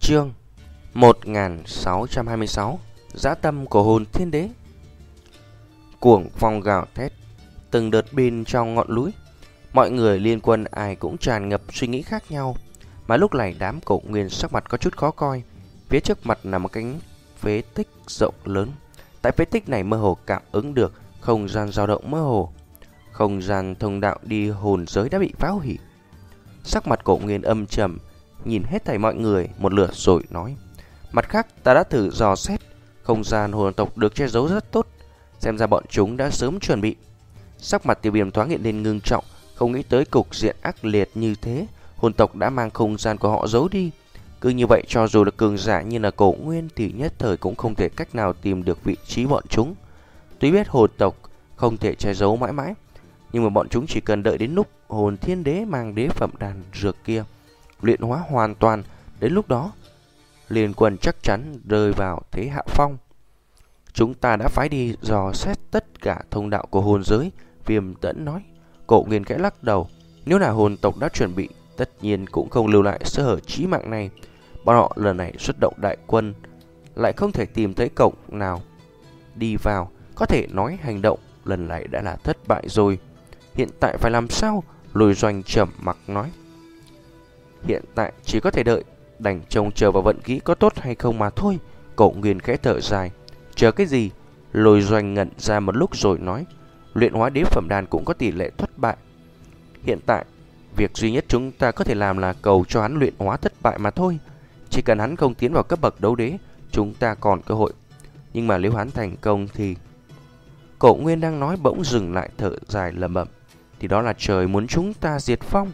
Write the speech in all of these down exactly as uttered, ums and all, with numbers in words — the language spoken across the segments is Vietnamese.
Chương một nghìn sáu trăm hai mươi sáu. Dã tâm của hồn thiên đế. Cuồng phong gào thét, từng đợt bên trong ngọn núi. Mọi người liên quân ai cũng tràn ngập suy nghĩ khác nhau. Mà lúc này đám cổ nguyên sắc mặt có chút khó coi. Phía trước mặt là một cánh phế tích rộng lớn. Tại phế tích này mơ hồ cảm ứng được không gian dao động mơ hồ. Không gian thông đạo đi hồn giới đã bị phá hủy. Sắc mặt cổ nguyên âm trầm, nhìn hết thảy mọi người một lượt rồi nói: Mặt khác, ta đã thử dò xét, không gian hồn tộc được che giấu rất tốt, xem ra bọn chúng đã sớm chuẩn bị. Sắc mặt Tiêu Viêm thoáng hiện lên ngưng trọng, không nghĩ tới cục diện ác liệt như thế, hồn tộc đã mang không gian của họ giấu đi. Cứ như vậy, cho dù là cường giả như là Cổ Nguyên thì nhất thời cũng không thể cách nào tìm được vị trí bọn chúng. Tuy biết hồn tộc không thể che giấu mãi mãi, nhưng mà bọn chúng chỉ cần đợi đến lúc hồn thiên đế mang đế phẩm đan dược kia luyện hóa hoàn toàn, đến lúc đó liên quân chắc chắn rơi vào thế hạ phong. Chúng ta đã phái đi dò xét tất cả thông đạo của hồn giới, Viêm Tẫn nói. Cổ Nguyên khẽ lắc đầu, nếu là hồn tộc đã chuẩn bị, tất nhiên cũng không lưu lại sơ hở chí mạng này. Bọn họ lần này xuất động đại quân, lại không thể tìm thấy cổng nào đi vào, có thể nói hành động lần này đã là thất bại rồi. Hiện tại phải làm sao? Lôi Doanh trầm mặc nói. Hiện tại chỉ có thể đợi, đành trông chờ vào vận khí có tốt hay không mà thôi. Cổ Nguyên khẽ thở dài. Chờ cái gì? Lôi Doanh ngẩn ra một lúc rồi nói. Luyện hóa đế phẩm đan cũng có tỷ lệ thất bại. Hiện tại, việc duy nhất chúng ta có thể làm là cầu cho hắn luyện hóa thất bại mà thôi. Chỉ cần hắn không tiến vào cấp bậc đấu đế, chúng ta còn cơ hội. Nhưng mà nếu hắn thành công thì... Cổ Nguyên đang nói bỗng dừng lại, thở dài lẩm bẩm. Thì đó là trời muốn chúng ta diệt vong.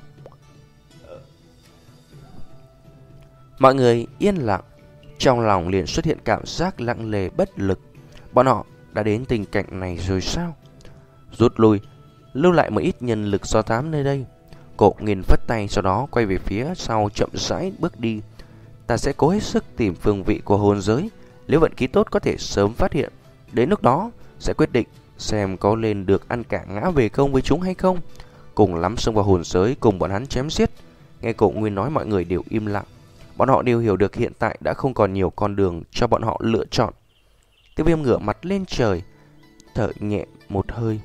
Mọi người yên lặng, trong lòng liền xuất hiện cảm giác lặng lề bất lực. Bọn họ đã đến tình cảnh này rồi sao? Rút lui, lưu lại một ít nhân lực do thám nơi đây. Cổ Nguyên phất tay, sau đó quay về phía sau chậm rãi bước đi. Ta sẽ cố hết sức tìm phương vị của hồn giới. Nếu vận khí tốt có thể sớm phát hiện, đến lúc đó sẽ quyết định xem có lên được ăn cả ngã về không với chúng hay không. Cùng lắm xông vào hồn giới cùng bọn hắn chém giết. Nghe Cổ Nguyên nói, mọi người đều im lặng. Bọn họ đều hiểu được hiện tại đã không còn nhiều con đường cho bọn họ lựa chọn. Tiêu Viêm ngửa mặt lên trời, thở nhẹ một hơi.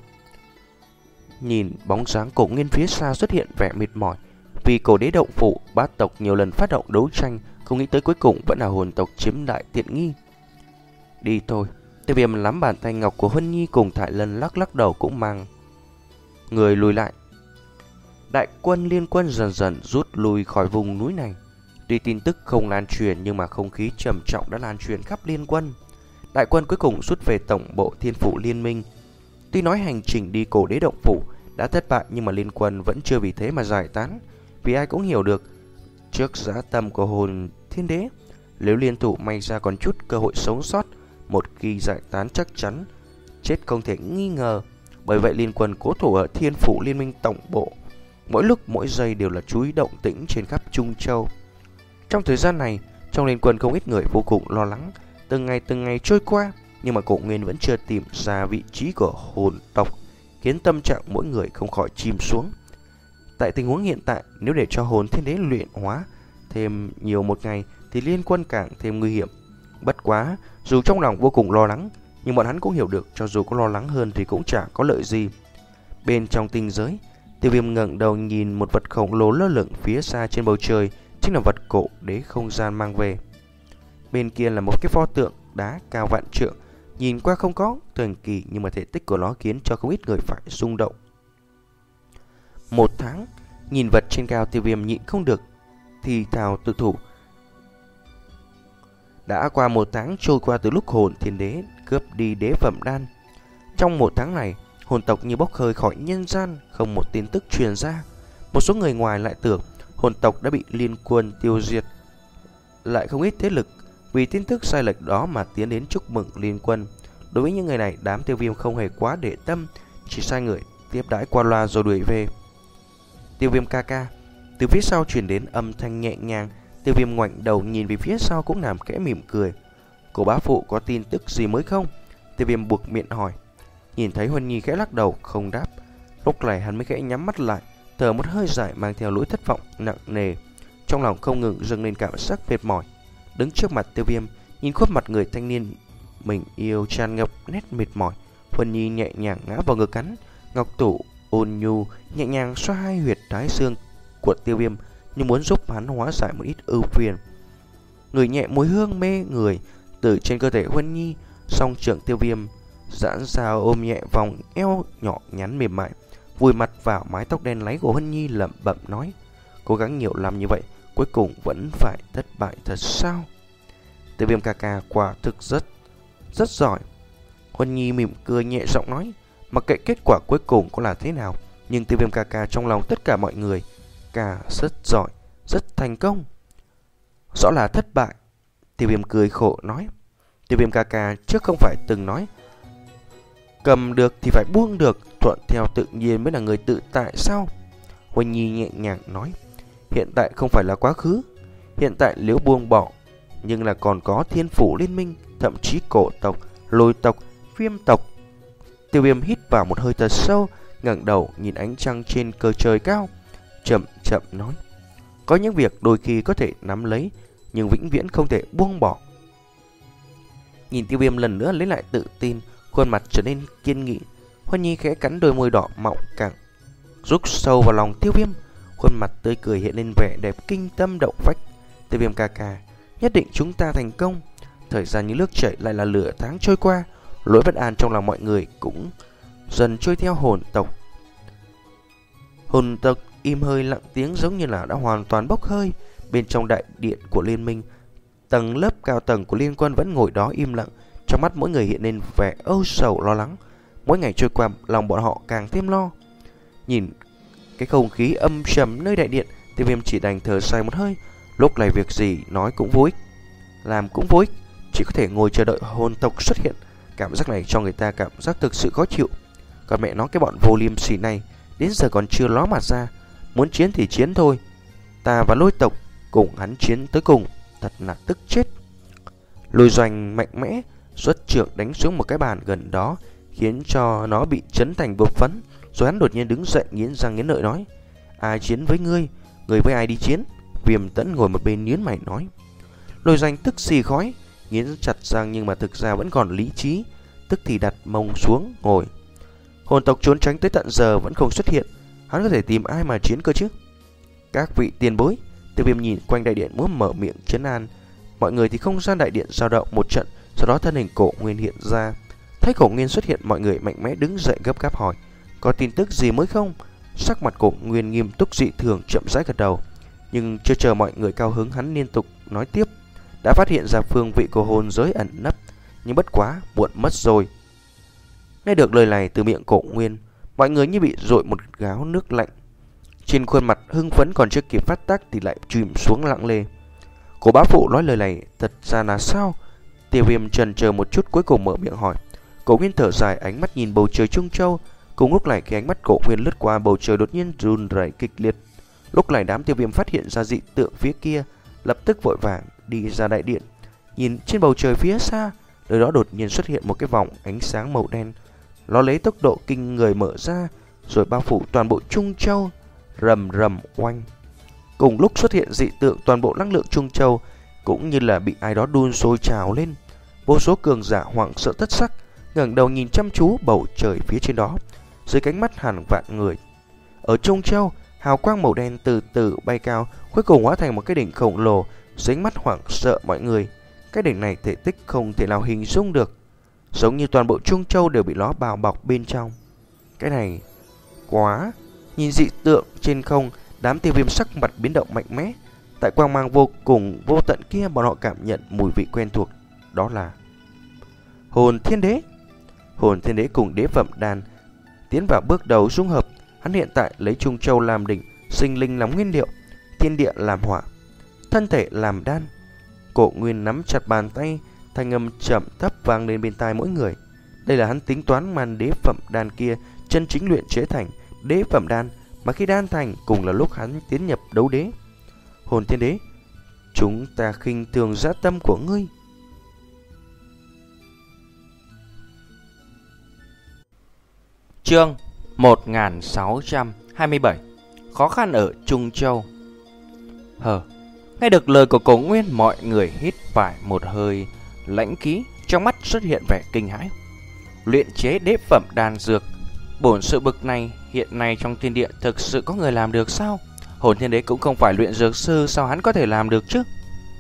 Nhìn bóng dáng Cổ Nguyên phía xa xuất hiện vẻ mệt mỏi. Vì cổ đế động phủ, bát tộc nhiều lần phát động đấu tranh, không nghĩ tới cuối cùng vẫn là hồn tộc chiếm đại tiện nghi. Đi thôi. Tiêu Viêm nắm bàn tay ngọc của Huân Nhi cùng Thải Lân lắc lắc đầu cũng mang người lùi lại. Đại quân liên quân dần dần rút lui khỏi vùng núi này. Tuy tin tức không lan truyền nhưng mà không khí trầm trọng đã lan truyền khắp liên quân. Đại quân cuối cùng rút về tổng bộ Thiên Phủ Liên Minh. Tuy nói hành trình đi cổ đế động phủ đã thất bại, nhưng mà liên quân vẫn chưa vì thế mà giải tán. Vì ai cũng hiểu được, trước dã tâm của hồn thiên đế, nếu liên thủ may ra còn chút cơ hội sống sót, một khi giải tán chắc chắn chết không thể nghi ngờ. Bởi vậy liên quân cố thủ ở Thiên Phủ Liên Minh tổng bộ, mỗi lúc mỗi giây đều là chú ý động tĩnh trên khắp Trung Châu. Trong thời gian này, trong liên quân không ít người vô cùng lo lắng. Từng ngày từng ngày trôi qua, nhưng mà Cổ Nguyên vẫn chưa tìm ra vị trí của hồn tộc, khiến tâm trạng mỗi người không khỏi chìm xuống. Tại tình huống hiện tại, nếu để cho hồn thiên đế luyện hóa thêm nhiều một ngày thì liên quân càng thêm nguy hiểm. Bất quá, dù trong lòng vô cùng lo lắng, nhưng bọn hắn cũng hiểu được cho dù có lo lắng hơn thì cũng chả có lợi gì. Bên trong tinh giới, Tiêu Viêm ngẩng đầu nhìn một vật khổng lồ lơ lửng phía xa trên bầu trời, chính là vật cổ đế không gian mang về. Bên kia là một cái pho tượng đá cao vạn trượng, nhìn qua không có thần kỳ nhưng mà thể tích của nó khiến cho không ít người phải rung động. Một tháng, nhìn vật trên cao, Tiêu Viêm nhịn không được thì thào tự thủ. Đã qua một tháng trôi qua từ lúc hồn thiên đế cướp đi đế phẩm đan. Trong một tháng này, hồn tộc như bốc hơi khỏi nhân gian, không một tin tức truyền ra. Một số người ngoài lại tưởng hồn tộc đã bị liên quân tiêu diệt, lại không ít thế lực vì tin tức sai lệch đó mà tiến đến chúc mừng liên quân. Đối với những người này, đám Tiêu Viêm không hề quá để tâm, chỉ sai người tiếp đãi qua loa rồi đuổi về. Tiêu Viêm ca ca. Từ phía sau truyền đến âm thanh nhẹ nhàng. Tiêu Viêm ngoảnh đầu nhìn về phía sau cũng làm kẽ mỉm cười. Cô bá phụ có tin tức gì mới không? Tiêu Viêm buộc miệng hỏi. Nhìn thấy Huân Nhi khẽ lắc đầu không đáp. Lúc này hắn mới khẽ nhắm mắt lại, thở một hơi dài mang theo nỗi thất vọng nặng nề. Trong lòng không ngừng dâng lên cảm giác mệt mỏi. đứng trước mặt Tiêu Viêm, nhìn khuôn mặt người thanh niên mình yêu tràn ngập nét mệt mỏi. Huân Nhi nhẹ nhàng ngã vào ngực hắn, ngọc thủ ôn nhu nhẹ nhàng xoa hai huyệt thái xương của Tiêu Viêm, như muốn giúp hắn hóa giải một ít ưu phiền. Người nhẹ mùi hương mê người từ trên cơ thể Huân Nhi, song trưởng Tiêu Viêm giãn ra ôm nhẹ vòng eo nhỏ nhắn mềm mại, vùi mặt vào mái tóc đen láy của Huân Nhi, lẩm bẩm nói: cố gắng nhiều năm như vậy, cuối cùng vẫn phải thất bại thật sao? Tiêu Viêm ca ca quả thực rất rất giỏi. Huân Nhi mỉm cười nhẹ giọng nói, mặc kệ kết quả cuối cùng có là thế nào, nhưng Tiêu Viêm ca ca trong lòng tất cả mọi người ca rất giỏi, rất thành công. Rõ là thất bại. Tiêu Viêm cười khổ nói. Tiêu Viêm ca ca trước không phải từng nói cầm được thì phải buông được, thuận theo tự nhiên mới là người tự tại sao? Huân Nhi nhẹ nhàng nói, hiện tại không phải là quá khứ. Hiện tại nếu buông bỏ, nhưng là còn có thiên phủ liên minh, thậm chí cổ tộc, lôi tộc, viêm tộc. Tiêu Viêm hít vào một hơi thật sâu, ngẩng đầu nhìn ánh trăng trên cờ trời cao, chậm chậm nói, có những việc đôi khi có thể nắm lấy, nhưng vĩnh viễn không thể buông bỏ. Nhìn Tiêu Viêm lần nữa lấy lại tự tin, khuôn mặt trở nên kiên nghị. Huân Nhi khẽ cắn đôi môi đỏ mọng càng rút sâu vào lòng Tiêu Viêm, khuôn mặt tươi cười hiện lên vẻ đẹp kinh tâm động phách. Tiêu Viêm ca ca, nhất định chúng ta thành công. Thời gian như nước chảy, lại là lửa tháng trôi qua, nỗi bất an trong lòng mọi người cũng dần trôi theo hồn tộc. Hồn tộc im hơi lặng tiếng, giống như là đã hoàn toàn bốc hơi. Bên trong đại điện của liên minh, tầng lớp cao tầng của liên quân vẫn ngồi đó im lặng, trong mắt mỗi người hiện lên vẻ âu sầu lo lắng. Mỗi ngày trôi qua, lòng bọn họ càng thêm lo. Nhìn cái không khí âm trầm nơi đại điện, Tiêu Viêm chỉ đành thở dài một hơi. Lúc này việc gì nói cũng vô ích, làm cũng vô ích, chỉ có thể ngồi chờ đợi hồn tộc xuất hiện. Cảm giác này cho người ta cảm giác thực sự khó chịu. Còn mẹ nó, cái bọn vô liêm sỉ này đến giờ còn chưa ló mặt ra, muốn chiến thì chiến thôi. Ta và lôi tộc cùng hắn chiến tới cùng, thật là tức chết. Lôi Doanh mạnh mẽ xuất trưởng đánh xuống một cái bàn gần đó, khiến cho nó bị chấn thành bột phấn. Rồi hắn đột nhiên đứng dậy, nghiến răng nghiến lợi nói, ai chiến với ngươi, ngươi với ai đi chiến? Viêm Tẫn ngồi một bên nhướng mày nói. Lôi Doanh tức xì khói, nghiến chặt răng nhưng mà thực ra vẫn còn lý trí, tức thì đặt mông xuống ngồi. Hồn tộc trốn tránh tới tận giờ vẫn không xuất hiện, hắn có thể tìm ai mà chiến cơ chứ? Các vị tiền bối. Tiêu Viêm nhìn quanh đại điện muốn mở miệng trấn an mọi người thì không gian đại điện dao động một trận, sau đó thân hình Cổ Nguyên hiện ra. Thấy Cổ Nguyên xuất hiện, mọi người mạnh mẽ đứng dậy gấp gáp hỏi, có tin tức gì mới không? Sắc mặt Cổ Nguyên nghiêm túc dị thường, chậm rãi gật đầu. Nhưng chưa chờ mọi người cao hứng, hắn liên tục nói tiếp, đã phát hiện ra phương vị của hồn giới ẩn nấp, nhưng bất quá muộn mất rồi. Nghe được lời này từ miệng Cổ Nguyên, mọi người như bị dội một gáo nước lạnh. Trên khuôn mặt hưng phấn còn chưa kịp phát tác thì lại chìm xuống lặng lề. Cổ bá phụ nói lời này thật ra là sao? Tiêu Viêm chần chờ một chút, cuối cùng mở miệng hỏi. Cổ Nguyên thở dài, ánh mắt nhìn bầu trời Trung Châu. Cùng lúc này, khi ánh mắt Cổ Nguyên lướt qua bầu trời, đột nhiên run rẩy kịch liệt. Lúc này đám Tiêu Viêm phát hiện ra dị tượng phía kia, lập tức vội vàng đi ra đại điện. Nhìn trên bầu trời phía xa, nơi đó đột nhiên xuất hiện một cái vòng ánh sáng màu đen. Nó lấy tốc độ kinh người mở ra, rồi bao phủ toàn bộ Trung Châu. Rầm rầm oanh. Cùng lúc xuất hiện dị tượng, toàn bộ năng lượng Trung Châu cũng như là bị ai đó đun sôi trào lên. Vô số cường giả hoảng sợ thất sắc, ngẩng đầu nhìn chăm chú bầu trời phía trên đó. Dưới cánh mắt hàng vạn người ở Trung Châu, hào quang màu đen từ từ bay cao, cuối cùng hóa thành một cái đỉnh khổng lồ. Dưới ánh mắt hoảng sợ mọi người, cái đỉnh này thể tích không thể nào hình dung được, giống như toàn bộ Trung Châu đều bị nó bao bọc bên trong. Cái này quá. Nhìn dị tượng trên không, đám Tiêu Viêm sắc mặt biến động mạnh mẽ. Tại quang mang vô cùng vô tận kia, bọn họ cảm nhận mùi vị quen thuộc, đó là Hồn Thiên Đế. Hồn Thiên Đế cùng đế phẩm đan tiến vào bước đầu dung hợp. Hắn hiện tại lấy Trung Châu làm đỉnh, sinh linh làm nguyên liệu, thiên địa làm hỏa, thân thể làm đan. Cổ Nguyên nắm chặt bàn tay, thanh âm chậm thấp vang lên bên tai mỗi người. Đây là hắn tính toán màn đế phẩm đan kia chân chính luyện chế thành đế phẩm đan, mà khi đan thành cùng là lúc hắn tiến nhập đấu đế. Hồn Thiên Đế, chúng ta khinh thường dã tâm của ngươi. Chương một nghìn sáu trăm hai mươi bảy. Khó khăn ở Trung Châu. Hờ, Nghe được lời của Cổ Nguyên, mọi người hít phải một hơi lãnh khí, trong mắt xuất hiện vẻ kinh hãi. Luyện chế đế phẩm đan dược, bổn sự bực này hiện nay trong thiên địa thực sự có người làm được sao? Hồn Thiên Đế cũng không phải luyện dược sư, sao hắn có thể làm được chứ?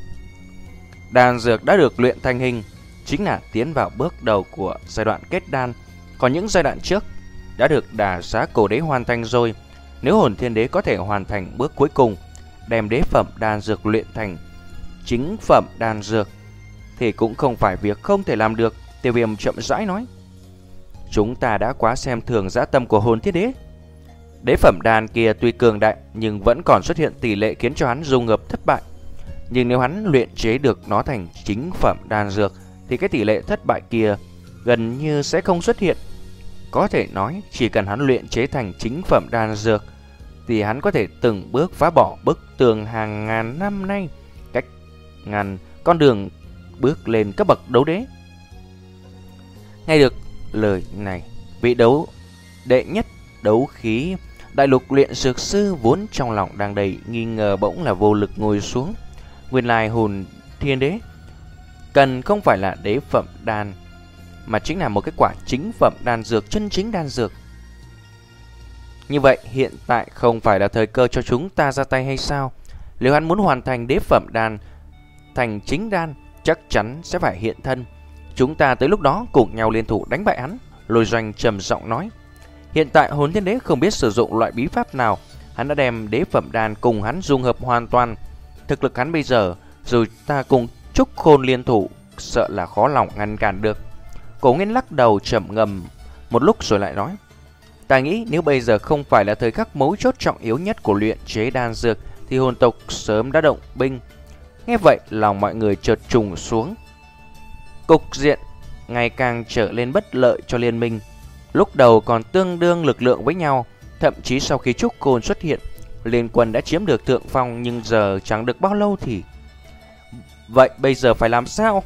Đan dược đã được luyện thành hình, chính là tiến vào bước đầu của giai đoạn kết đan. Còn những giai đoạn trước đã được Đà Giá Cổ Đế hoàn thành rồi. Nếu Hồn Thiên Đế có thể hoàn thành bước cuối cùng, đem đế phẩm đan dược luyện thành chính phẩm đan dược, thì cũng không phải việc không thể làm được. Tiêu Viêm chậm rãi nói. Chúng ta đã quá xem thường dã tâm của Hồn Thiên Đế. Đế phẩm đan kia tuy cường đại, nhưng vẫn còn xuất hiện tỷ lệ khiến cho hắn dung hợp thất bại. Nhưng nếu hắn luyện chế được nó thành chính phẩm đan dược, thì cái tỷ lệ thất bại kia gần như sẽ không xuất hiện. Có thể nói, chỉ cần hắn luyện chế thành chính phẩm đan dược, thì hắn có thể từng bước phá bỏ bức tường hàng ngàn năm nay, cách ngàn con đường bước lên cấp bậc đấu đế. Nghe được lời này, vị đấu đệ nhất đấu khí đại lục luyện dược sư vốn trong lòng đang đầy nghi ngờ bỗng là vô lực ngồi xuống. Nguyên lai Hồn Thiên Đế cần không phải là đế phẩm đan, mà chính là một cái quả chính phẩm đan dược, chân chính đan dược. Như vậy hiện tại không phải là thời cơ cho chúng ta ra tay hay sao? Nếu hắn muốn hoàn thành đế phẩm đan thành chính đan, chắc chắn sẽ phải hiện thân. Chúng ta tới lúc đó cùng nhau liên thủ đánh bại hắn. Lôi Doanh trầm giọng nói. Hiện tại Hồn Thiên Đế không biết sử dụng loại bí pháp nào, hắn đã đem đế phẩm đan cùng hắn dung hợp hoàn toàn. Thực lực hắn bây giờ, dù ta cùng Trúc Khôn liên thủ, sợ là khó lòng ngăn cản được. Cổ Nguyên lắc đầu trầm ngâm một lúc rồi lại nói. Ta nghĩ nếu bây giờ không phải là thời khắc mấu chốt trọng yếu nhất của luyện chế đan dược, thì hồn tộc sớm đã động binh. Nghe vậy lòng mọi người chợt trùng xuống. Cục diện ngày càng trở lên bất lợi cho liên minh. Lúc đầu còn tương đương lực lượng với nhau, thậm chí sau khi Trúc Khôn xuất hiện, liên quân đã chiếm được thượng phong, nhưng giờ chẳng được bao lâu thì... Vậy bây giờ phải làm sao?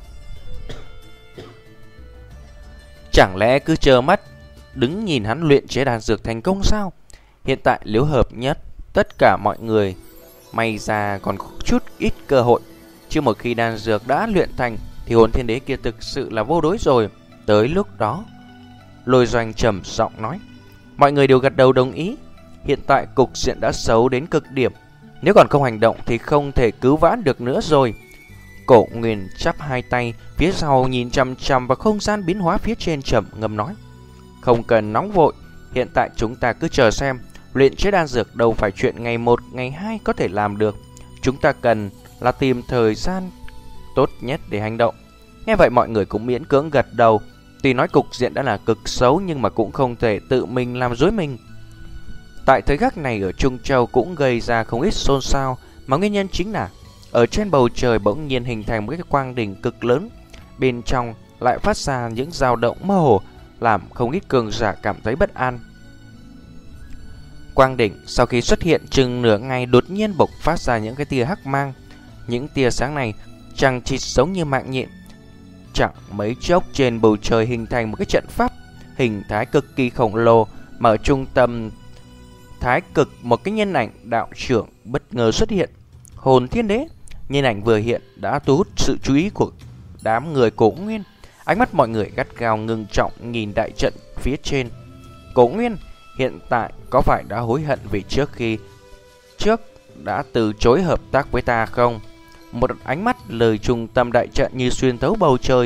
Chẳng lẽ cứ chờ mắt đứng nhìn hắn luyện chế đan dược thành công sao? Hiện tại nếu hợp nhất tất cả mọi người, may ra còn có chút ít cơ hội. Chứ một khi đan dược đã luyện thành thì Hồn Thiên Đế kia thực sự là vô đối rồi. Tới lúc đó, Lôi Doanh trầm giọng nói. Mọi người đều gật đầu đồng ý. Hiện tại cục diện đã xấu đến cực điểm, nếu còn không hành động thì không thể cứu vãn được nữa rồi. Cổ Nguyên chắp hai tay phía sau nhìn chằm chằm vào không gian biến hóa phía trên, trầm ngâm nói. Không cần nóng vội, hiện tại chúng ta cứ chờ xem. Luyện chế đan dược đâu phải chuyện ngày một, ngày hai có thể làm được. Chúng ta cần là tìm thời gian tốt nhất để hành động. Nghe vậy mọi người cũng miễn cưỡng gật đầu. Tuy nói cục diện đã là cực xấu, nhưng mà cũng không thể tự mình làm dối mình. Tại thời khắc này ở Trung Châu cũng gây ra không ít xôn xao, mà nguyên nhân chính là ở trên bầu trời bỗng nhiên hình thành một cái quang đỉnh cực lớn, bên trong lại phát ra những dao động mơ hồ, làm không ít cường giả cảm thấy bất an. Quang đỉnh sau khi xuất hiện chừng nửa ngày đột nhiên bộc phát ra những cái tia hắc mang. Những tia sáng này chẳng chỉ giống như mạng nhện, chẳng mấy chốc trên bầu trời hình thành một cái trận pháp hình thái cực kỳ khổng lồ, mà ở trung tâm thái cực một cái nhân ảnh đạo trưởng bất ngờ xuất hiện. Hồn Thiên Đế. Nhân ảnh vừa hiện đã thu hút sự chú ý của đám người Cổ Nguyên. Ánh mắt mọi người gắt gao ngưng trọng nhìn đại trận phía trên. Cổ Nguyên hiện tại có phải đã hối hận vì trước khi trước đã từ chối hợp tác với ta không? Một ánh mắt lời trung tâm đại trận như xuyên thấu bầu trời,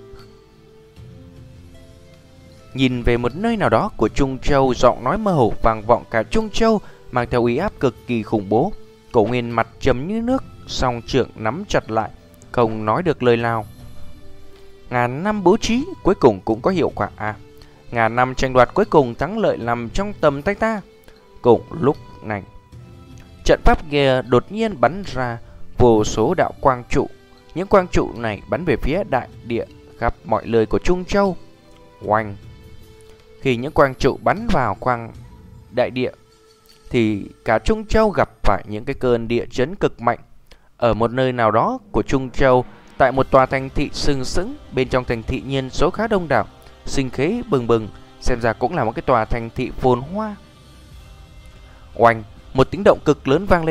nhìn về một nơi nào đó của Trung Châu. Giọng nói mơ hồ vang vọng cả Trung Châu, mang theo uy áp cực kỳ khủng bố. Cổ Nguyên mặt trầm như nước, song trưởng nắm chặt lại, không nói được lời nào. Ngàn năm bố trí cuối cùng cũng có hiệu quả à? Ngàn năm tranh đoạt cuối cùng thắng lợi nằm trong tầm tay ta. Cùng lúc này, trận pháp kia đột nhiên bắn ra vô số đạo quang trụ. Những quang trụ này bắn về phía đại địa khắp mọi nơi của Trung Châu. Oanh! Khi những quang trụ bắn vào quang đại địa thì cả Trung Châu gặp phải những cái cơn địa chấn cực mạnh. Ở một nơi nào đó của Trung Châu, tại một tòa thành thị sừng sững, bên trong thành thị nhân số khá đông đảo, sinh khí bừng bừng, xem ra cũng là một cái tòa thành thị phồn hoa. Oanh! Một tiếng động cực lớn vang lên,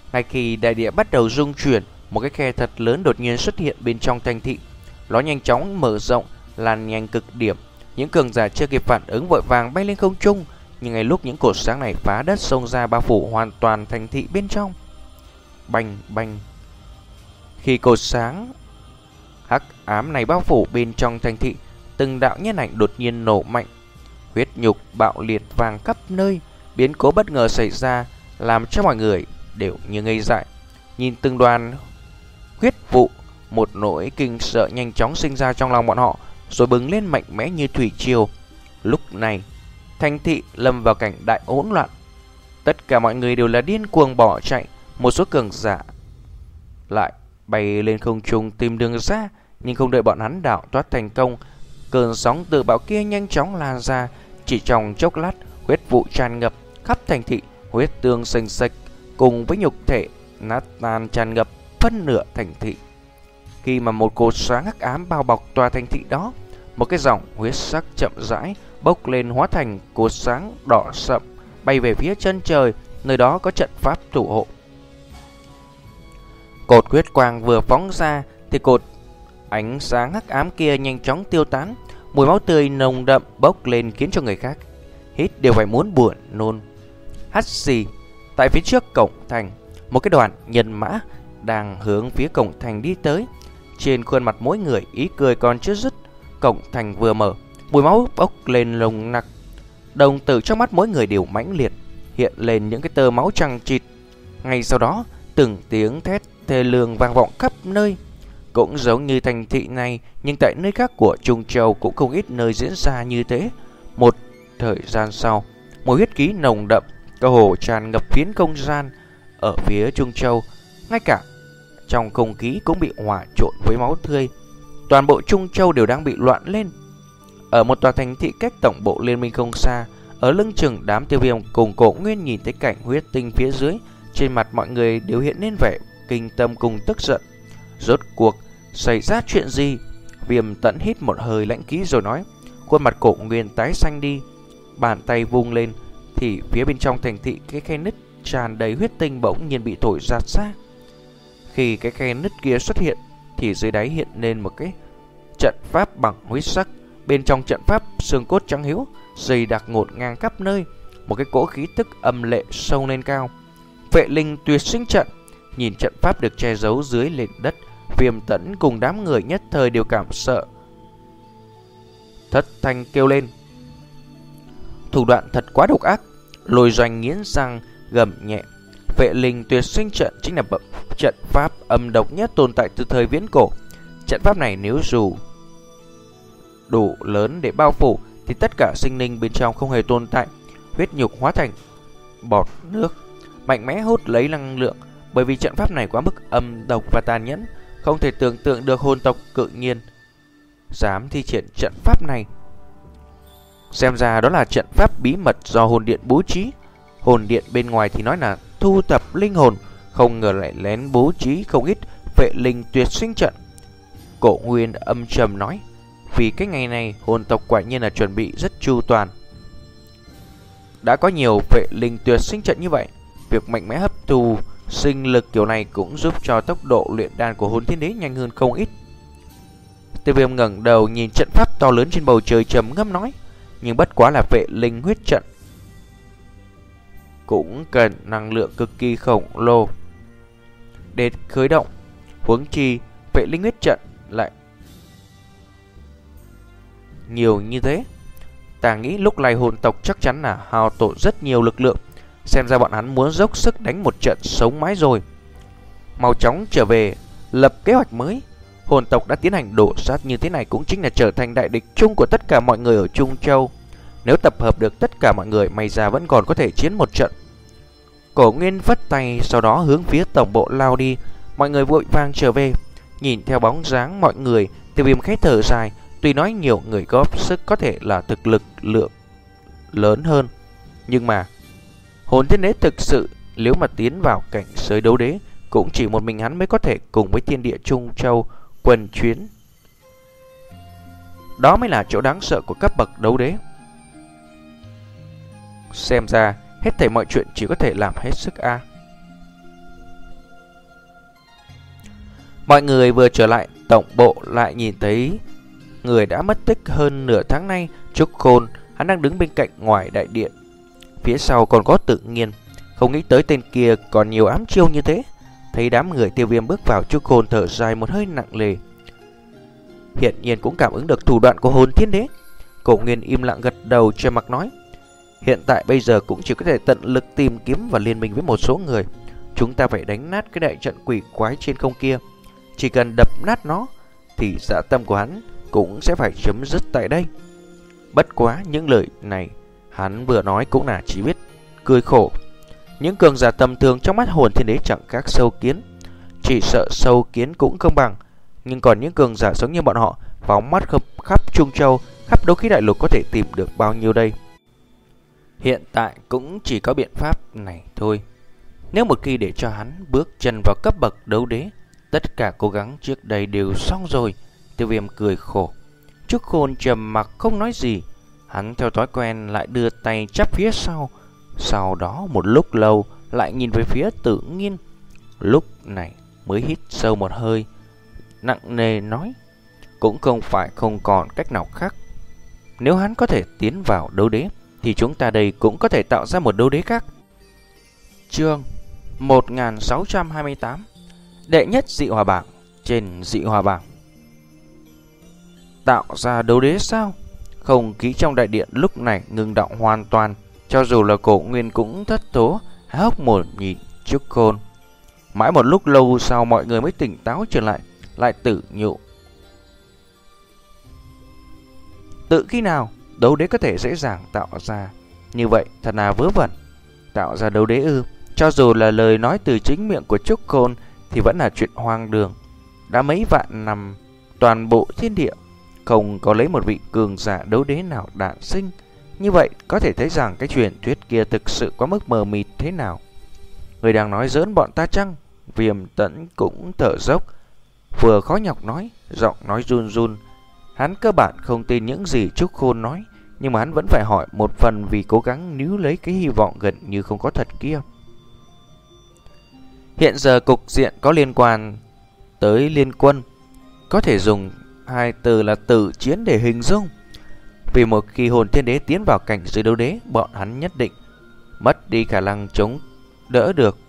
Ngay khi đại địa bắt đầu rung chuyển, một cái khe thật lớn đột nhiên xuất hiện bên trong thành thị. Nó nhanh chóng mở rộng, lan nhanh cực điểm. Những cường giả chưa kịp phản ứng vội vàng bay lên không trung, nhưng ngay lúc những cột sáng này phá đất xông ra bao phủ hoàn toàn thành thị bên trong. Bành bành. Khi cột sáng hắc ám này bao phủ bên trong thành thị, từng đạo nhân ảnh đột nhiên nổ mạnh, huyết nhục bạo liệt vàng khắp nơi. Biến cố bất ngờ xảy ra làm cho mọi người đều như ngây dại. Nhìn từng đoàn huyết vụ, một nỗi kinh sợ nhanh chóng sinh ra trong lòng bọn họ, rồi bừng lên mạnh mẽ như thủy triều. Lúc này, thành thị lâm vào cảnh đại hỗn loạn. Tất cả mọi người đều là điên cuồng bỏ chạy. Một số cường giả lại bay lên không trung tìm đường ra, nhưng không đợi bọn hắn đảo thoát thành công, cơn sóng tự bạo kia nhanh chóng lan ra. Chỉ trong chốc lát, huyết vụ tràn ngập khắp thành thị, huyết tương xanh xạch cùng với nhục thể nát tan tràn ngập phân nửa thành thị. Khi mà một cột sáng hắc ám bao bọc tòa thành thị đó, một cái dòng huyết sắc chậm rãi bốc lên hóa thành cột sáng đỏ sậm bay về phía chân trời, nơi đó có trận pháp thủ hộ. Cột huyết quang vừa phóng ra thì cột ánh sáng hắc ám kia nhanh chóng tiêu tán. Mùi máu tươi nồng đậm bốc lên khiến cho người khác hít đều phải muốn buồn nôn. Hắt xì. Tại phía trước cổng thành, một cái đoàn nhân mã đang hướng phía cổng thành đi tới. Trên khuôn mặt mỗi người ý cười còn chưa dứt. Cổng thành vừa mở, mùi máu bốc lên nồng nặc. Đồng tử trong mắt mỗi người đều mãnh liệt, hiện lên những cái tơ máu chằng chịt. Ngay sau đó, từng tiếng thét thê lương vang vọng khắp nơi. Cũng giống như thành thị này, nhưng tại nơi khác của Trung Châu cũng không ít nơi diễn ra như thế. Một thời gian sau, mùi huyết khí nồng đậm cơ hồ tràn ngập phiến không gian ở phía Trung Châu. Ngay cả trong không khí cũng bị hòa trộn với máu tươi. Toàn bộ Trung Châu đều đang bị loạn lên. Ở một tòa thành thị cách tổng bộ liên minh không xa, ở lưng chừng đám Tiêu Viêm cùng Cổ Nguyên nhìn thấy cảnh huyết tinh phía dưới, trên mặt mọi người đều hiện lên vẻ kinh tâm cùng tức giận. Rốt cuộc xảy ra chuyện gì? Viêm Tẫn hít một hơi lãnh khí rồi nói. Khuôn mặt Cổ Nguyên tái xanh đi, bàn tay vung lên thì phía bên trong thành thị, cái khe nứt tràn đầy huyết tinh bỗng nhiên bị thổi ra xa. Khi cái khe nứt kia xuất hiện thì dưới đáy hiện lên một cái trận pháp bằng huyết sắc. Bên trong trận pháp xương cốt trắng hiếu dày đặc ngổn ngang khắp nơi, một cái cỗ khí tức âm lệ sâu lên cao. Vệ linh tuyệt sinh trận. Nhìn trận pháp được che giấu dưới nền đất, Viêm Tẫn cùng đám người nhất thời đều cảm sợ, thất thanh kêu lên. Thủ đoạn thật quá độc ác. Lôi Doanh nghiến răng gầm nhẹ. Vệ linh tuyệt sinh trận chính là bậc trận pháp âm độc nhất tồn tại từ thời viễn cổ. Trận pháp này nếu dù đủ lớn để bao phủ thì tất cả sinh linh bên trong không hề tồn tại. Huyết nhục hóa thành bọt nước, mạnh mẽ hút lấy năng lượng. Bởi vì trận pháp này quá mức âm độc và tàn nhẫn, không thể tưởng tượng được hồn tộc cự nhiên dám thi triển trận pháp này. Xem ra đó là trận pháp bí mật do hồn điện bố trí. Hồn điện bên ngoài thì nói là thu thập linh hồn, không ngờ lại lén bố trí không ít vệ linh tuyệt sinh trận. Cổ Nguyên âm trầm nói. Vì cái ngày này hồn tộc quả nhiên là chuẩn bị rất chu toàn. Đã có nhiều vệ linh tuyệt sinh trận như vậy, việc mạnh mẽ hấp thu sinh lực kiểu này cũng giúp cho tốc độ luyện đan của hồn thiên đế nhanh hơn không ít. Tiêu Viêm ngẩng đầu nhìn trận pháp to lớn trên bầu trời trầm ngâm nói. Nhưng bất quá là vệ linh huyết trận, cũng cần năng lượng cực kỳ khổng lồ để khởi động. Huống chi vệ linh huyết trận lại nhiều như thế. Ta nghĩ lúc này hồn tộc chắc chắn là hao tổn rất nhiều lực lượng. Xem ra bọn hắn muốn dốc sức đánh một trận sống mái rồi. Mau chóng trở về lập kế hoạch mới. Hồn tộc đã tiến hành đổ sát như thế này cũng chính là trở thành đại địch chung của tất cả mọi người ở Trung Châu. Nếu tập hợp được tất cả mọi người, may ra vẫn còn có thể chiến một trận. Cổ Nguyên vất tay, sau đó hướng phía tổng bộ lao đi. Mọi người vội vàng trở về. Nhìn theo bóng dáng mọi người, Tiêu Viêm khẽ thở dài. Tuy nói nhiều người góp sức có thể là thực lực lượng lớn hơn, nhưng mà hồn thiên đế thực sự nếu mà tiến vào cảnh giới đấu đế, cũng chỉ một mình hắn mới có thể cùng với thiên địa Trung Châu quần chuyến. Đó mới là chỗ đáng sợ của cấp bậc đấu đế. Xem ra hết thảy mọi chuyện chỉ có thể làm hết sức a. Mọi người vừa trở lại tổng bộ lại nhìn thấy người đã mất tích hơn nửa tháng nay, Trúc Khôn. Hắn đang đứng bên cạnh ngoài đại điện, phía sau còn có Tự Nhiên. Không nghĩ tới tên kia còn nhiều ám chiêu như thế. Thấy đám người Tiêu Viêm bước vào, Trúc Khôn thở dài một hơi nặng nề. Hiện nhiên cũng cảm ứng được thủ đoạn của Hồn Thiên Đế. Cổ Nguyên im lặng gật đầu, trầm mặc nói: hiện tại bây giờ cũng chỉ có thể tận lực tìm kiếm và liên minh với một số người. Chúng ta phải đánh nát cái đại trận quỷ quái trên không kia. Chỉ cần đập nát nó thì dạ tâm của hắn cũng sẽ phải chấm dứt tại đây. Bất quá những lời này hắn vừa nói cũng là chỉ biết cười khổ. Những cường giả tầm thường trong mắt Hồn Thiên Đế chẳng khác sâu kiến, chỉ sợ sâu kiến cũng không bằng. Nhưng còn những cường giả giống như bọn họ, phóng mắt khắp, khắp Trung Châu, khắp đấu khí đại lục có thể tìm được bao nhiêu đây? Hiện tại cũng chỉ có biện pháp này thôi. Nếu một khi để cho hắn bước chân vào cấp bậc đấu đế, tất cả cố gắng trước đây đều xong rồi. Tiêu Viêm cười khổ. Trúc Khôn trầm mặc không nói gì. Hắn theo thói quen lại đưa tay chắp phía sau. Sau đó một lúc lâu lại nhìn về phía Tự Nhiên. Lúc này mới hít sâu một hơi, nặng nề nói: cũng không phải không còn cách nào khác. Nếu hắn có thể tiến vào đấu đế thì chúng ta đây cũng có thể tạo ra một đấu đế khác. Chương một nghìn sáu trăm hai mươi tám. Đệ nhất dị hỏa bảng. Trên dị hỏa bảng. Tạo ra đấu đế sao? Không khí trong đại điện lúc này ngừng động hoàn toàn. Cho dù là Cổ Nguyên cũng thất thố, há hốc mồm nhìn Trúc Khôn. Mãi một lúc lâu sau mọi người mới tỉnh táo trở lại, lại tự nhủ: tự khi nào đấu đế có thể dễ dàng tạo ra như vậy, thật là vớ vẩn. Tạo ra đấu đế ư? Cho dù là lời nói từ chính miệng của Trúc Khôn thì vẫn là chuyện hoang đường. Đã mấy vạn năm toàn bộ thiên địa không có lấy một vị cường giả đấu đế nào đản sinh. Như vậy có thể thấy rằng cái truyền thuyết kia thực sự quá mức mờ mịt thế nào. Người đang nói giỡn bọn ta chăng? Viêm Tẫn cũng thở dốc, vừa khó nhọc nói, giọng nói run run. Hắn cơ bản không tin những gì Trúc Khôn nói, nhưng mà hắn vẫn phải hỏi, một phần vì cố gắng níu lấy cái hy vọng gần như không có thật kia. Hiện giờ cục diện có liên quan tới liên quân, có thể dùng hai từ là tử chiến để hình dung. Vì một khi Hồn Thiên Đế tiến vào cảnh giới đấu đế, bọn hắn nhất định mất đi khả năng chống đỡ được.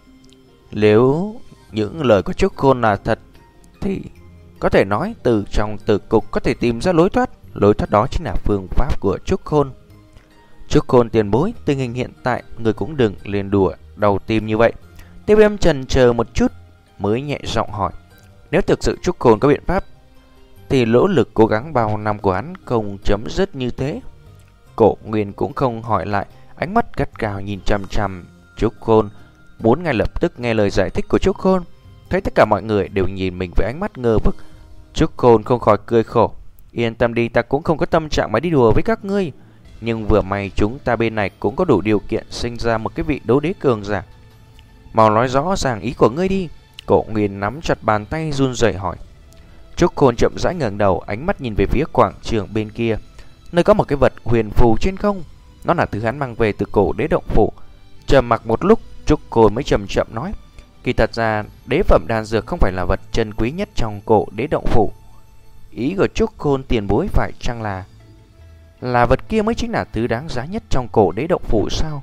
Nếu những lời của Trúc Khôn là thật thì có thể nói từ trong tử cục có thể tìm ra lối thoát. Lối thoát đó chính là phương pháp của Trúc Khôn. Trúc Khôn tiền bối, tình hình hiện tại người cũng đừng liền đùa đầu tim như vậy. Tiêu Viêm chần chờ một chút mới nhẹ giọng hỏi: nếu thực sự Trúc Khôn có biện pháp thì nỗ lực cố gắng bao năm của hắn không chấm dứt như thế. Cổ Nguyên cũng không hỏi lại, ánh mắt gắt gao nhìn chằm chằm Trúc Khôn, muốn ngay lập tức nghe lời giải thích của Trúc Khôn. Thấy tất cả mọi người đều nhìn mình với ánh mắt ngơ vực, Trúc Khôn không khỏi cười khổ: yên tâm đi, ta cũng không có tâm trạng mà đi đùa với các ngươi. Nhưng vừa may chúng ta bên này cũng có đủ điều kiện sinh ra một cái vị đấu đế cường giả. Mau nói rõ ràng ý của ngươi đi. Cổ Nguyên nắm chặt bàn tay run rẩy hỏi. Trúc Khôn chậm rãi ngẩng đầu, ánh mắt nhìn về phía quảng trường bên kia, nơi có một cái vật huyền phù trên không. Nó là thứ hắn mang về từ cổ đế động phủ. Trầm mặc một lúc, Trúc Khôn mới chậm chậm nói: kỳ thật ra đế phẩm đan dược không phải là vật chân quý nhất trong cổ đế động phủ. Ý của Trúc Khôn tiền bối phải chăng là Là vật kia mới chính là thứ đáng giá nhất trong cổ đế động phủ sao?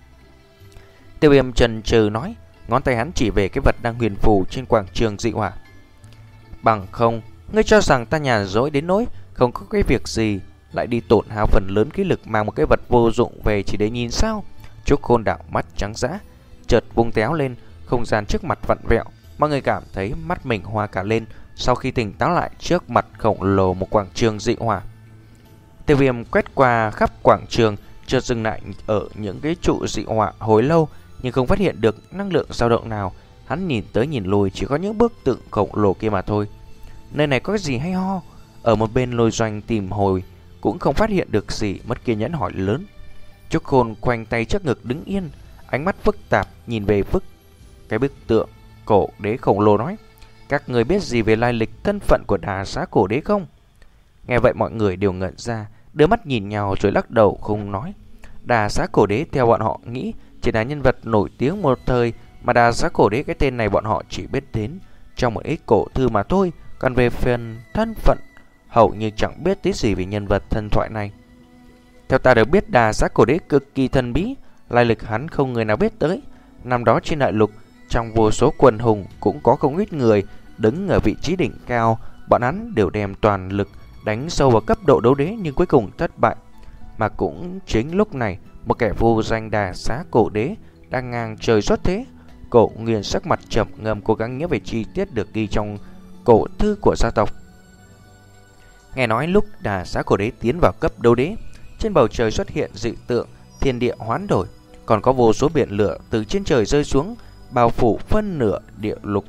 Tiêu Viêm chần chừ nói, ngón tay hắn chỉ về cái vật đang huyền phù trên quảng trường dị hỏa. Bằng không, ngươi cho rằng ta nhàn rỗi đến nỗi không có cái việc gì lại đi tổn hao phần lớn khí lực mang một cái vật vô dụng về chỉ để nhìn sao? Trúc Khôn đảo mắt trắng dã, chợt vung téo lên, không gian trước mặt vặn vẹo, mọi người cảm thấy mắt mình hoa cả lên. Sau khi tỉnh táo lại, trước mặt khổng lồ một quảng trường dị hỏa. Tiêu Viêm quét qua khắp quảng trường, chợt dừng lại ở những cái trụ dị hỏa hồi lâu nhưng không phát hiện được năng lượng dao động nào. Hắn nhìn tới nhìn lui, chỉ có những bức tượng khổng lồ kia mà thôi. Nơi này có cái gì hay ho? Ở một bên Lôi Doanh tìm hồi cũng không phát hiện được gì, mất kiên nhẫn hỏi lớn. Trúc Khôn khoanh tay trước ngực đứng yên, ánh mắt phức tạp nhìn về phức cái bức tượng cổ đế khổng lồ nói: các người biết gì về lai lịch thân phận của Đà Xá cổ đế không? Nghe vậy mọi người đều ngẩn ra, đưa mắt nhìn nhau rồi lắc đầu không nói. Đà Xá cổ đế theo bọn họ nghĩ chỉ là nhân vật nổi tiếng một thời, mà Đà Xá cổ đế cái tên này bọn họ chỉ biết đến trong một ít cổ thư mà thôi. Còn về phần thân phận, hầu như chẳng biết tí gì về nhân vật thần thoại này. Theo ta được biết, Đà Giá Cổ Đế cực kỳ thần bí, lai lịch hắn không người nào biết tới. Năm đó trên đại lục, trong vô số quần hùng cũng có không ít người đứng ở vị trí đỉnh cao. Bọn hắn đều đem toàn lực đánh sâu vào cấp độ đấu đế nhưng cuối cùng thất bại. Mà cũng chính lúc này, một kẻ vô danh Đà Giá Cổ Đế đang ngang trời xuất thế. Cổ Nguyên sắc mặt trầm ngâm cố gắng nhớ về chi tiết được ghi trong cổ thư của gia tộc. Nghe nói lúc Đà Giá Cổ Đế tiến vào cấp đấu đế, trên bầu trời xuất hiện dị tượng, thiên địa hoán đổi, còn có vô số biển lửa từ trên trời rơi xuống, bao phủ phân nửa địa lục.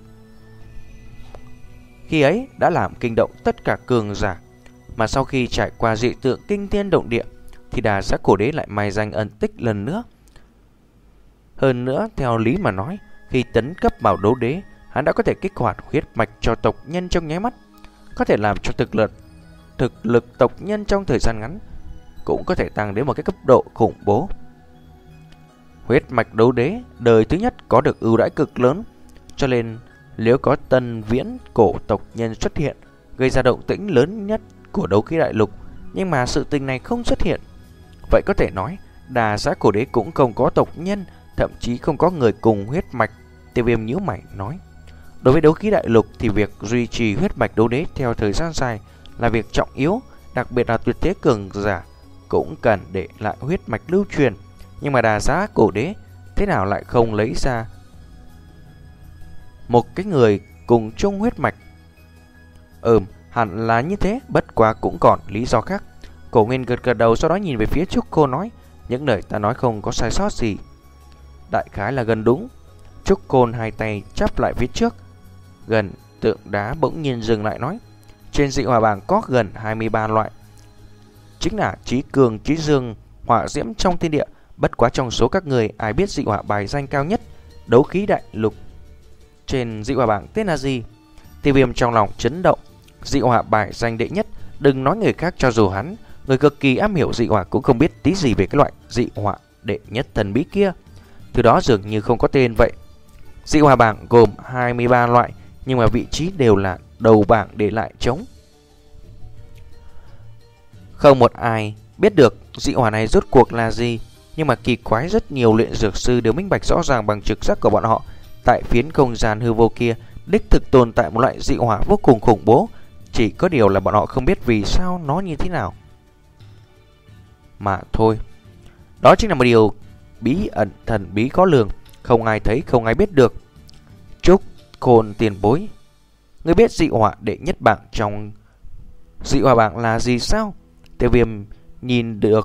Khi ấy đã làm kinh động tất cả cường giả, mà sau khi trải qua dị tượng kinh thiên động địa, thì Đà Giá Cổ Đế lại mai danh ẩn tích lần nữa. Hơn nữa, theo lý mà nói, khi tấn cấp vào đấu đế, hắn đã có thể kích hoạt huyết mạch cho tộc nhân trong nháy mắt, có thể làm cho thực lực thực lực tộc nhân trong thời gian ngắn cũng có thể tăng đến một cái cấp độ khủng bố. Huyết mạch đấu đế đời thứ nhất có được ưu đãi cực lớn, cho nên nếu có tân viễn cổ tộc nhân xuất hiện, gây ra động tĩnh lớn nhất của đấu khí đại lục, nhưng mà sự tình này không xuất hiện, vậy có thể nói Đà Giá Cổ Đế cũng không có tộc nhân, thậm chí không có người cùng huyết mạch. Tiêu Viêm nhíu mày nói, đối với đấu khí đại lục thì việc duy trì huyết mạch đấu đế theo thời gian dài là việc trọng yếu, đặc biệt là tuyệt thế cường giả cũng cần để lại huyết mạch lưu truyền. Nhưng mà Đà Giá Cổ Đế thế nào lại không lấy ra một cái người cùng chung huyết mạch? Ừm, hẳn là như thế, bất quá cũng còn lý do khác. Cổ Nguyên gật gật đầu, sau đó nhìn về phía Trúc Cô nói, những lời ta nói không có sai sót gì. Đại khái là gần đúng. Trúc Côn hai tay chắp lại phía trước, gần tượng đá bỗng nhiên dừng lại nói, trên dị hỏa bảng có gần hai mươi ba loại, chính là trí cường, trí dương, hỏa diễm trong thiên địa. Bất quá trong số các người ai biết dị hỏa bài danh cao nhất đấu khí đại lục trên dị hỏa bảng tên là gì? Tiêu Viêm trong lòng chấn động. Dị hỏa bài danh đệ nhất, đừng nói người khác, cho dù hắn, người cực kỳ am hiểu dị hỏa, cũng không biết tí gì về cái loại dị hỏa đệ nhất thần bí kia. Từ đó dường như không có tên vậy. Dị hỏa bảng gồm hai mươi ba loại, nhưng mà vị trí đều là đầu bảng để lại trống. Không một ai biết được dị hỏa này rốt cuộc là gì. Nhưng mà kỳ quái, rất nhiều luyện dược sư đều minh bạch rõ ràng bằng trực giác của bọn họ, tại phiến không gian hư vô kia đích thực tồn tại một loại dị hỏa vô cùng khủng bố. Chỉ có điều là bọn họ không biết vì sao nó như thế nào mà thôi. Đó chính là một điều bí ẩn thần bí khó lường, không ai thấy, không ai biết được. Trúc Khôn tiền bối, ngươi biết dị hỏa đệ nhất bảng trong dị hỏa bảng là gì sao? Tiêu Viêm nhìn được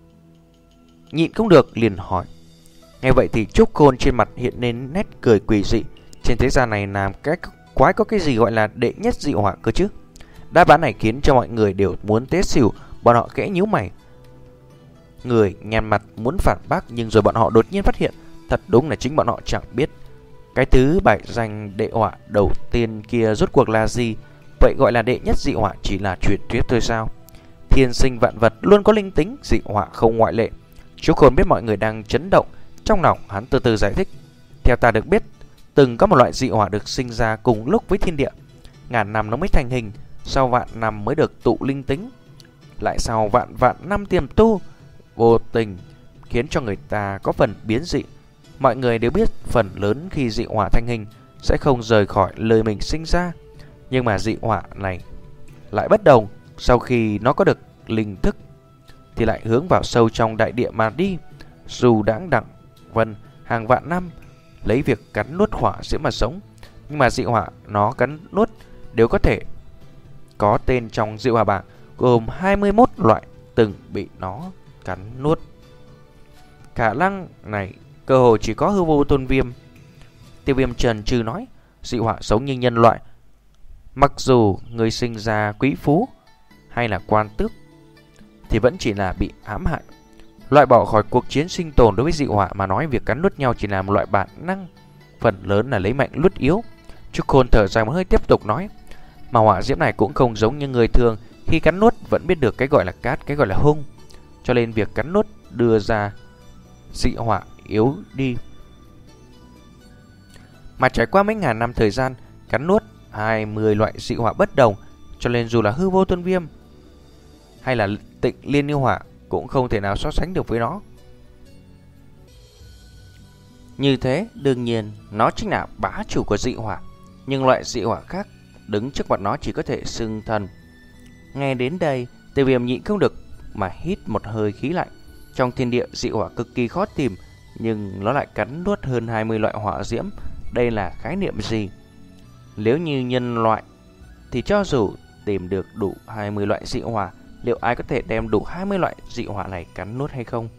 nhịn không được liền hỏi. Nghe vậy thì Trúc Khôn trên mặt hiện lên nét cười quỷ dị. Trên thế gian này làm cái quái có cái gì gọi là đệ nhất dị hỏa cơ chứ? Đáp án này khiến cho mọi người đều muốn té xỉu. Bọn họ khẽ nhíu mày, người nhăn mặt muốn phản bác, nhưng rồi bọn họ đột nhiên phát hiện thật đúng là chính bọn họ chẳng biết cái thứ bài danh đệ hỏa đầu tiên kia rốt cuộc là gì. Vậy gọi là đệ nhất dị hỏa chỉ là truyền thuyết thôi sao? Thiên sinh vạn vật luôn có linh tính, dị hỏa không ngoại lệ. Trúc Khôn biết mọi người đang chấn động, trong lòng hắn từ từ giải thích. Theo ta được biết, từng có một loại dị hỏa được sinh ra cùng lúc với thiên địa, ngàn năm nó mới thành hình, sau vạn năm mới được tụ linh tính, lại sau vạn vạn năm tiềm tu, vô tình khiến cho người ta có phần biến dị. Mọi người đều biết phần lớn khi dị hỏa thành hình sẽ không rời khỏi nơi mình sinh ra, nhưng mà dị hỏa này lại bất đồng. Sau khi nó có được linh thức thì lại hướng vào sâu trong đại địa mà đi, dù đãng đẳng vân hàng vạn năm, lấy việc cắn nuốt hỏa diễm mà sống. Nhưng mà dị hỏa nó cắn nuốt đều có thể có tên trong dị hỏa bảng, gồm hai mươi mốt loại từng bị nó cắn nuốt. Khả năng này cơ hồ chỉ có Hư Vô Tôn Viêm. Tiêu Viêm trần trừ nói, dị hỏa sống như nhân loại, mặc dù người sinh ra quý phú hay là quan tước thì vẫn chỉ là bị hãm hại, loại bỏ khỏi cuộc chiến sinh tồn. Đối với dị hỏa mà nói, việc cắn nuốt nhau chỉ là một loại bản năng, phần lớn là lấy mạnh nuốt yếu. Trúc Khôn thở dài một hơi tiếp tục nói, mà hỏa diễm này cũng không giống như người thường, khi cắn nuốt vẫn biết được cái gọi là cát, cái gọi là hung, cho nên việc cắn nuốt đưa ra dị hỏa yếu đi. Mà trải qua mấy ngàn năm thời gian, cắn nuốt hai mươi loại dị hỏa bất đồng, cho nên dù là hư vô tuân viêm hay là tịnh liên yêu hỏa cũng không thể nào so sánh được với nó. Như thế, đương nhiên, nó chính là bá chủ của dị hỏa, nhưng loại dị hỏa khác đứng trước mặt nó chỉ có thể xưng thần. Nghe đến đây, Tiêu Viêm nhịn không được mà hít một hơi khí lạnh. Trong thiên địa dị hỏa cực kỳ khó tìm, nhưng nó lại cắn nuốt hơn hai mươi loại hỏa diễm. Đây là khái niệm gì? Nếu như nhân loại thì cho dù tìm được đủ hai mươi loại dị hỏa, liệu ai có thể đem đủ hai mươi loại dị hỏa này cắn nuốt hay không?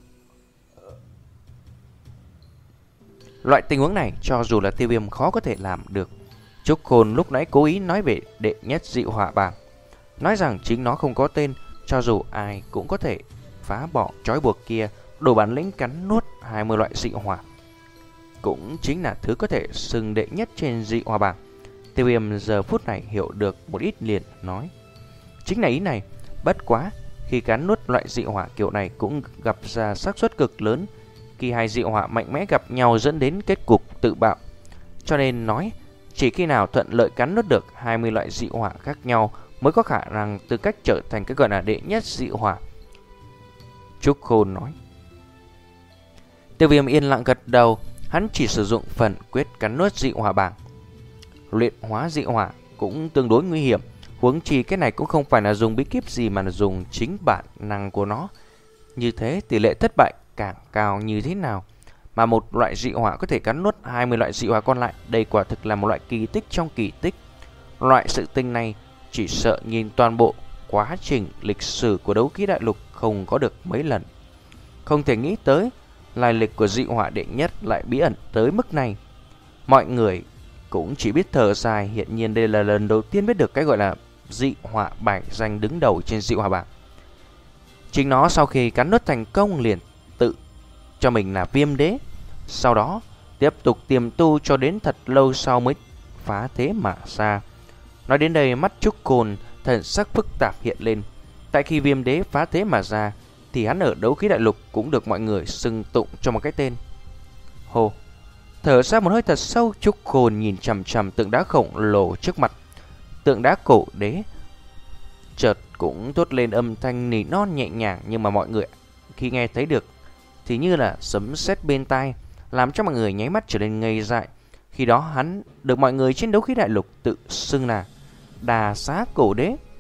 Loại tình huống này cho dù là Tiêu Viêm khó có thể làm được. Trúc Khôn lúc nãy cố ý nói về đệ nhất dị hỏa bảng, nói rằng chính nó không có tên, cho dù ai cũng có thể phá bỏ trói buộc kia, đủ bản lĩnh cắn nuốt hai mươi loại dị hỏa, cũng chính là thứ có thể xưng đệ nhất trên dị hỏa bảng. Tiêu Viêm giờ phút này hiểu được một ít liền nói, chính là ý này. Bất quá khi cắn nuốt loại dị hỏa kiểu này cũng gặp ra xác suất cực lớn khi hai dị hỏa mạnh mẽ gặp nhau dẫn đến kết cục tự bạo. Cho nên nói chỉ khi nào thuận lợi cắn nuốt được hai mươi loại dị hỏa khác nhau mới có khả năng tư cách trở thành cái gọi là đệ nhất dị hỏa. Trúc Khôn nói. Tiêu Viêm yên lặng gật đầu. Hắn chỉ sử dụng phần quyết cắn nuốt dị hỏa bảng. Luyện hóa dị hỏa cũng tương đối nguy hiểm, huống chi cái này cũng không phải là dùng bí kíp gì mà là dùng chính bản năng của nó. Như thế tỷ lệ thất bại càng cao như thế nào? Mà một loại dị hỏa có thể cắn nuốt hai mươi loại dị hỏa còn lại, đây quả thực là một loại kỳ tích trong kỳ tích. Loại sự tình này chỉ sợ nhìn toàn bộ quá trình lịch sử của đấu khí đại lục không có được mấy lần. Không thể nghĩ tới lai lịch của dị hỏa đệ nhất lại bí ẩn tới mức này. Mọi người cũng chỉ biết thở dài, hiện nhiên đây là lần đầu tiên biết được cái gọi là dị hỏa bảng danh đứng đầu trên dị hỏa bảng. Chính nó sau khi cắn nuốt thành công liền tự cho mình là viêm đế, sau đó tiếp tục tiềm tu cho đến thật lâu sau mới phá thế mà ra. Nói đến đây, mắt Trúc Khôn thần sắc phức tạp hiện lên. Tại khi viêm đế phá thế mà ra thì hắn ở đấu khí đại lục cũng được mọi người xưng tụng cho một cái tên. Hồ thở ra một hơi thật sâu, Trúc Khôn nhìn chằm chằm tượng đá khổng lồ trước mặt. Tượng đá cổ đế chợt cũng thốt lên âm thanh nỉ non nhẹ nhàng, nhưng mà mọi người khi nghe thấy được thì như là sấm sét bên tai, làm cho mọi người nháy mắt trở nên ngây dại. Khi đó hắn được mọi người trên đấu khí đại lục tự xưng là Đà Xá Cổ Đế.